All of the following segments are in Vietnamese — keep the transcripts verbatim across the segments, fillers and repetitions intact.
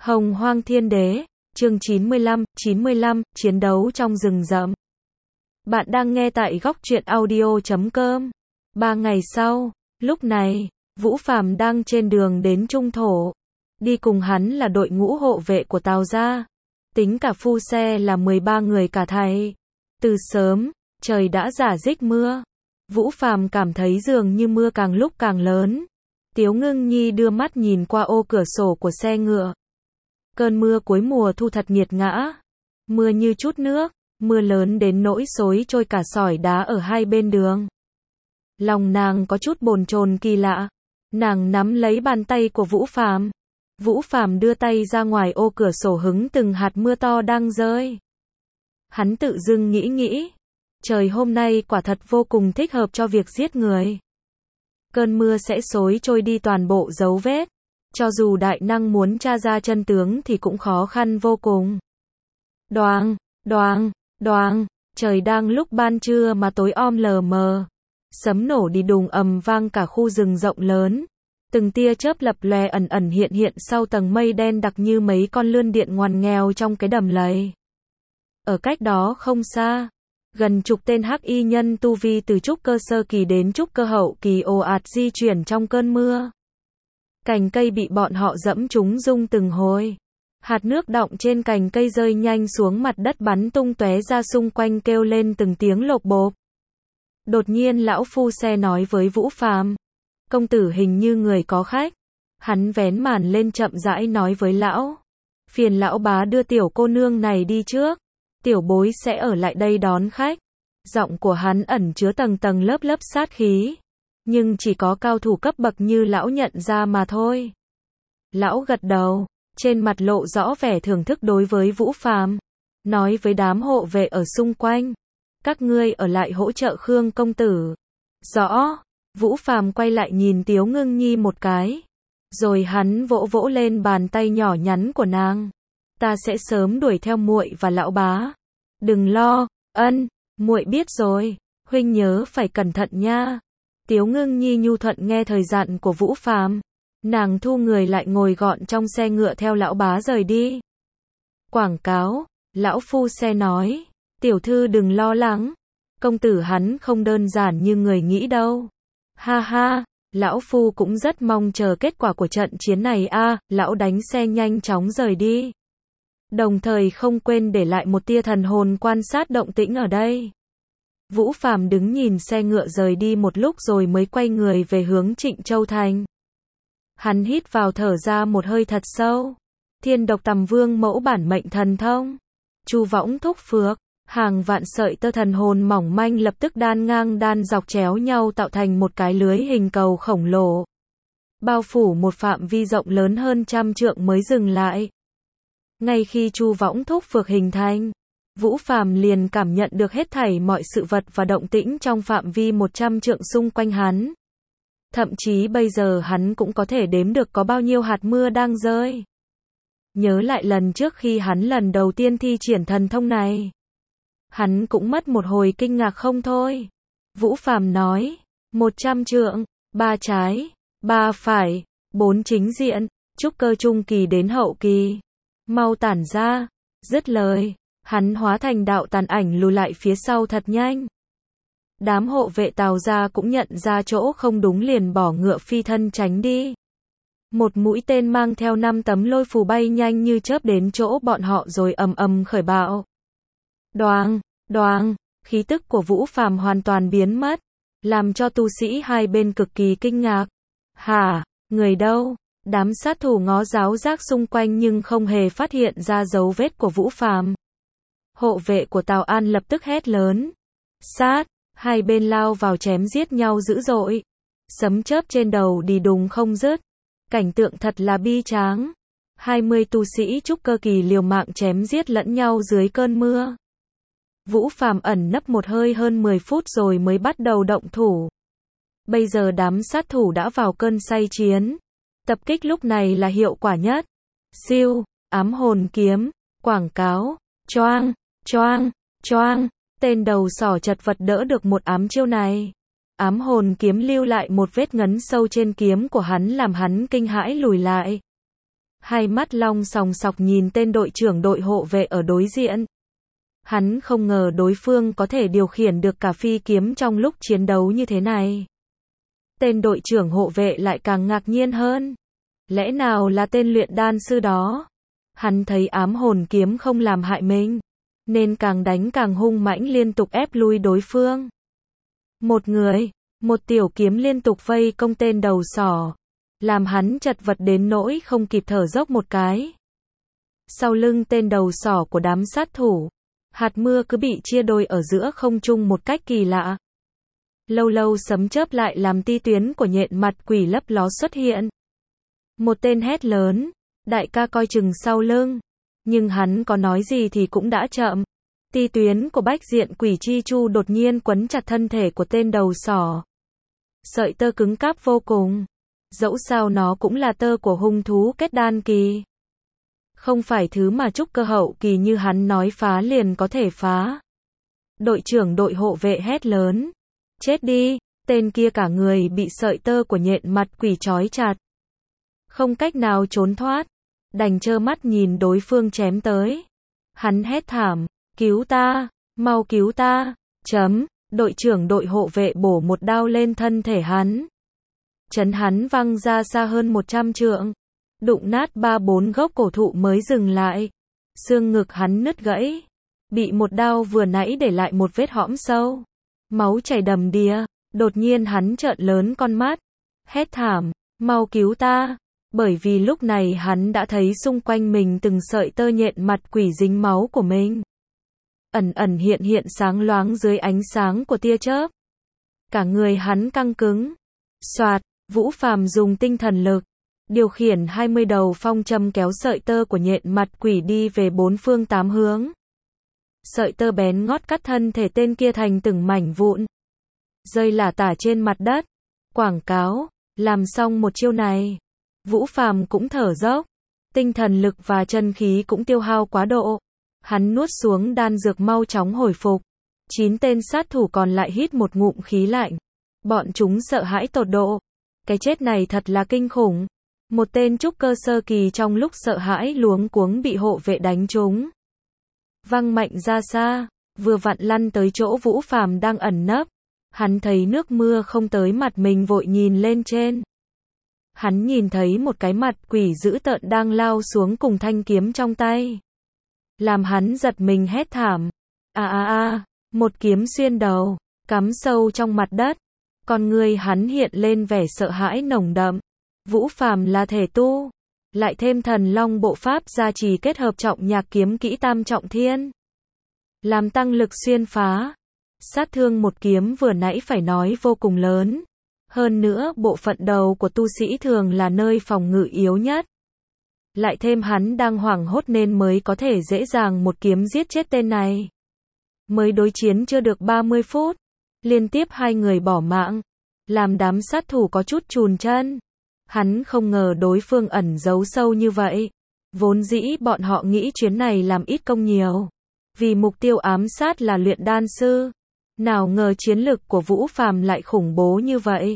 Hồng Hoang Thiên Đế, chương chín mươi lăm, chín mươi lăm, chiến đấu trong rừng rậm. Bạn đang nghe tại góc truyện audio chấm com. Ba ngày sau, lúc này, Vũ Phàm đang trên đường đến Trung Thổ. Đi cùng hắn là đội ngũ hộ vệ của Tào gia. Tính cả phu xe là mười ba người cả thảy. Từ sớm, trời đã rả rích mưa. Vũ Phàm cảm thấy dường như mưa càng lúc càng lớn. Tiếu Ngưng Nhi đưa mắt nhìn qua ô cửa sổ của xe ngựa. Cơn mưa cuối mùa thu thật nghiệt ngã. Mưa như chút nước, mưa lớn đến nỗi xối trôi cả sỏi đá ở hai bên đường. Lòng nàng có chút bồn chồn kỳ lạ. Nàng nắm lấy bàn tay của Vũ Phàm. Vũ Phàm đưa tay ra ngoài ô cửa sổ hứng từng hạt mưa to đang rơi. Hắn tự dưng nghĩ nghĩ. Trời hôm nay quả thật vô cùng thích hợp cho việc giết người. Cơn mưa sẽ xối trôi đi toàn bộ dấu vết. Cho dù đại năng muốn tra ra chân tướng thì cũng khó khăn vô cùng. Đoàng, đoàng, đoàng, trời đang lúc ban trưa mà tối om lờ mờ. Sấm nổ đi đùng ầm vang cả khu rừng rộng lớn. Từng tia chớp lập lòe ẩn ẩn hiện hiện sau tầng mây đen đặc như mấy con lươn điện ngoằn nghèo trong cái đầm lầy. Ở cách đó không xa, gần chục tên hắc y nhân tu vi từ trúc cơ sơ kỳ đến trúc cơ hậu kỳ ồ ạt di chuyển trong cơn mưa. Cành cây bị bọn họ dẫm trúng rung từng hồi. Hạt nước đọng trên cành cây rơi nhanh xuống mặt đất bắn tung tóe ra xung quanh kêu lên từng tiếng lộp bộp. Đột nhiên lão phu xe nói với Vũ Phàm, công tử hình như người có khách. Hắn vén màn lên chậm rãi nói với lão, phiền lão bá đưa tiểu cô nương này đi trước, tiểu bối sẽ ở lại đây đón khách. Giọng của hắn ẩn chứa tầng tầng lớp lớp sát khí. Nhưng chỉ có cao thủ cấp bậc như lão nhận ra mà thôi. Lão gật đầu, trên mặt lộ rõ vẻ thưởng thức đối với Vũ Phàm, nói với đám hộ vệ ở xung quanh, các ngươi ở lại hỗ trợ Khương công tử. Rõ. Vũ Phàm quay lại nhìn Tiếu Ngưng Nhi một cái, rồi hắn vỗ vỗ lên bàn tay nhỏ nhắn của nàng. Ta sẽ sớm đuổi theo muội và lão bá. Đừng lo, ân, muội biết rồi, huynh nhớ phải cẩn thận nha. Tiếu Ngưng Nhi nhu thuận nghe thời dặn của Vũ Phàm, nàng thu người lại ngồi gọn trong xe ngựa theo lão bá rời đi. Quảng cáo, lão phu xe nói, tiểu thư đừng lo lắng, công tử hắn không đơn giản như người nghĩ đâu. Ha ha, lão phu cũng rất mong chờ kết quả của trận chiến này a. À, lão đánh xe nhanh chóng rời đi. Đồng thời không quên để lại một tia thần hồn quan sát động tĩnh ở đây. Vũ Phàm đứng nhìn xe ngựa rời đi một lúc rồi mới quay người về hướng Trịnh Châu Thành. Hắn hít vào thở ra một hơi thật sâu. Thiên độc tầm vương mẫu bản mệnh thần thông. Chu võng thúc phược. Hàng vạn sợi tơ thần hồn mỏng manh lập tức đan ngang đan dọc chéo nhau tạo thành một cái lưới hình cầu khổng lồ. Bao phủ một phạm vi rộng lớn hơn trăm trượng mới dừng lại. Ngay khi chu võng thúc phược hình thành, Vũ Phàm liền cảm nhận được hết thảy mọi sự vật và động tĩnh trong phạm vi một trăm trượng xung quanh hắn. Thậm chí bây giờ hắn cũng có thể đếm được có bao nhiêu hạt mưa đang rơi. Nhớ lại lần trước khi hắn lần đầu tiên thi triển thần thông này, hắn cũng mất một hồi kinh ngạc không thôi. Vũ Phàm nói, một trăm trượng, ba trái, ba phải, bốn chính diện, trúc cơ trung kỳ đến hậu kỳ. Mau tản ra. Dứt lời, hắn hóa thành đạo tàn ảnh lùi lại phía sau thật nhanh. Đám hộ vệ Tào gia cũng nhận ra chỗ không đúng liền bỏ ngựa phi thân tránh đi. Một mũi tên mang theo năm tấm lôi phù bay nhanh như chớp đến chỗ bọn họ rồi ầm ầm khởi bạo. Đoàng, đoàng, khí tức của Vũ Phàm hoàn toàn biến mất, làm cho tu sĩ hai bên cực kỳ kinh ngạc. Hả, người đâu? Đám sát thủ ngó giáo giác xung quanh nhưng không hề phát hiện ra dấu vết của Vũ Phàm. Hộ vệ của Tào An lập tức hét lớn. Sát, hai bên lao vào chém giết nhau dữ dội. Sấm chớp trên đầu đi đùng không dứt. Cảnh tượng thật là bi tráng. hai mươi tu sĩ trúc cơ kỳ liều mạng chém giết lẫn nhau dưới cơn mưa. Vũ Phàm ẩn nấp một hơi hơn mười phút rồi mới bắt đầu động thủ. Bây giờ đám sát thủ đã vào cơn say chiến. Tập kích lúc này là hiệu quả nhất. Siêu, ám hồn kiếm, quảng cáo, choang, choang, choang. Tên đầu sỏ chật vật đỡ được một ám chiêu này. Ám hồn kiếm lưu lại một vết ngấn sâu trên kiếm của hắn làm hắn kinh hãi lùi lại. hai mắt long sòng sọc nhìn tên đội trưởng đội hộ vệ ở đối diện. Hắn không ngờ đối phương có thể điều khiển được cả phi kiếm trong lúc chiến đấu như thế này. Tên đội trưởng hộ vệ lại càng ngạc nhiên hơn. Lẽ nào là tên luyện đan sư đó? Hắn thấy ám hồn kiếm không làm hại mình, nên càng đánh càng hung mãnh liên tục ép lui đối phương. Một người, một tiểu kiếm liên tục vây công tên đầu sỏ, làm hắn chật vật đến nỗi không kịp thở dốc một cái. Sau lưng tên đầu sỏ của đám sát thủ, hạt mưa cứ bị chia đôi ở giữa không trung một cách kỳ lạ. Lâu lâu sấm chớp lại làm ti tuyến của nhện mặt quỷ lấp ló xuất hiện. Một tên hét lớn, đại ca coi chừng sau lưng. Nhưng hắn có nói gì thì cũng đã chậm. Ti tuyến của bách diện quỷ chi chu đột nhiên quấn chặt thân thể của tên đầu sỏ. Sợi tơ cứng cáp vô cùng. Dẫu sao nó cũng là tơ của hung thú kết đan kỳ. Không phải thứ mà trúc cơ hậu kỳ như hắn nói phá liền có thể phá. Đội trưởng đội hộ vệ hét lớn. Chết đi, tên kia cả người bị sợi tơ của nhện mặt quỷ trói chặt. Không cách nào trốn thoát, đành trơ mắt nhìn đối phương chém tới. Hắn hét thảm, cứu ta, mau cứu ta, chấm, đội trưởng đội hộ vệ bổ một đao lên thân thể hắn. Chấn hắn văng ra xa hơn một trăm trượng, đụng nát ba bốn gốc cổ thụ mới dừng lại. Xương ngực hắn nứt gãy, bị một đao vừa nãy để lại một vết hõm sâu. Máu chảy đầm đìa, đột nhiên hắn trợn lớn con mắt, hét thảm, mau cứu ta, bởi vì lúc này hắn đã thấy xung quanh mình từng sợi tơ nhện mặt quỷ dính máu của mình. Ẩn ẩn hiện hiện sáng loáng dưới ánh sáng của tia chớp. Cả người hắn căng cứng. Soạt, Vũ Phàm dùng tinh thần lực, điều khiển hai mươi đầu phong châm kéo sợi tơ của nhện mặt quỷ đi về bốn phương tám hướng. Sợi tơ bén ngót cắt thân thể tên kia thành từng mảnh vụn, rơi lả tả trên mặt đất. Quảng cáo, làm xong một chiêu này, Vũ Phàm cũng thở dốc, tinh thần lực và chân khí cũng tiêu hao quá độ. Hắn nuốt xuống đan dược mau chóng hồi phục. Chín tên sát thủ còn lại hít một ngụm khí lạnh. Bọn chúng sợ hãi tột độ. Cái chết này thật là kinh khủng. Một tên trúc cơ sơ kỳ trong lúc sợ hãi luống cuống bị hộ vệ đánh trúng. Văng mạnh ra xa, vừa vặn lăn tới chỗ Vũ Phàm đang ẩn nấp. Hắn thấy nước mưa không tới mặt mình vội nhìn lên trên. Hắn nhìn thấy một cái mặt quỷ dữ tợn đang lao xuống cùng thanh kiếm trong tay. Làm hắn giật mình hét thảm. À à à, một kiếm xuyên đầu, cắm sâu trong mặt đất. Con người hắn hiện lên vẻ sợ hãi nồng đậm. Vũ Phàm là thể tu, lại thêm thần long bộ pháp gia trì kết hợp trọng nhạc kiếm kỹ tam trọng thiên, làm tăng lực xuyên phá. Sát thương một kiếm vừa nãy phải nói vô cùng lớn. Hơn nữa bộ phận đầu của tu sĩ thường là nơi phòng ngự yếu nhất. Lại thêm hắn đang hoảng hốt nên mới có thể dễ dàng một kiếm giết chết tên này. Mới đối chiến chưa được ba mươi phút, liên tiếp hai người bỏ mạng, làm đám sát thủ có chút chùn chân. Hắn không ngờ đối phương ẩn giấu sâu như vậy. Vốn dĩ bọn họ nghĩ chuyến này làm ít công nhiều, vì mục tiêu ám sát là luyện đan sư. Nào ngờ chiến lực của Vũ Phàm lại khủng bố như vậy.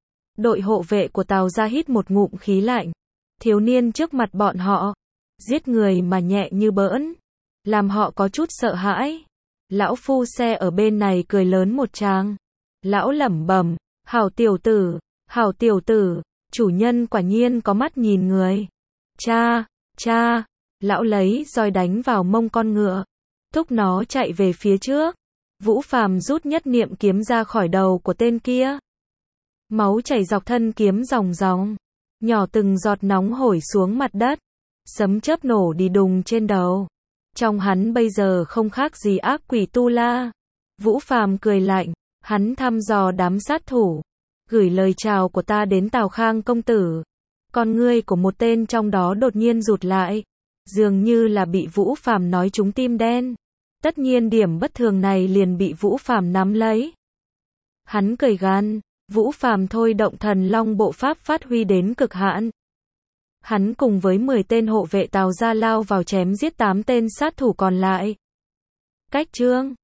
Đội hộ vệ của Tào gia hít một ngụm khí lạnh. Thiếu niên trước mặt bọn họ, giết người mà nhẹ như bỡn, làm họ có chút sợ hãi. Lão phu xe ở bên này cười lớn một tràng. Lão lẩm bẩm, hảo tiểu tử, hảo tiểu tử, chủ nhân quả nhiên có mắt nhìn người. Cha, cha, lão lấy roi đánh vào mông con ngựa, thúc nó chạy về phía trước. Vũ Phàm rút nhất niệm kiếm ra khỏi đầu của tên kia. Máu chảy dọc thân kiếm ròng ròng, nhỏ từng giọt nóng hổi xuống mặt đất. Sấm chớp nổ đi đùng trên đầu. Trong hắn bây giờ không khác gì ác quỷ tu la. Vũ Phàm cười lạnh, hắn thăm dò đám sát thủ, gửi lời chào của ta đến Tào Khang công tử. Con ngươi của một tên trong đó đột nhiên rụt lại, dường như là bị Vũ Phàm nói trúng tim đen. Tất nhiên điểm bất thường này liền bị Vũ Phàm nắm lấy. Hắn cười gan, Vũ Phàm thôi động thần long bộ pháp phát huy đến cực hạn. Hắn cùng với mười tên hộ vệ Tào gia lao vào chém giết tám tên sát thủ còn lại. Cách chương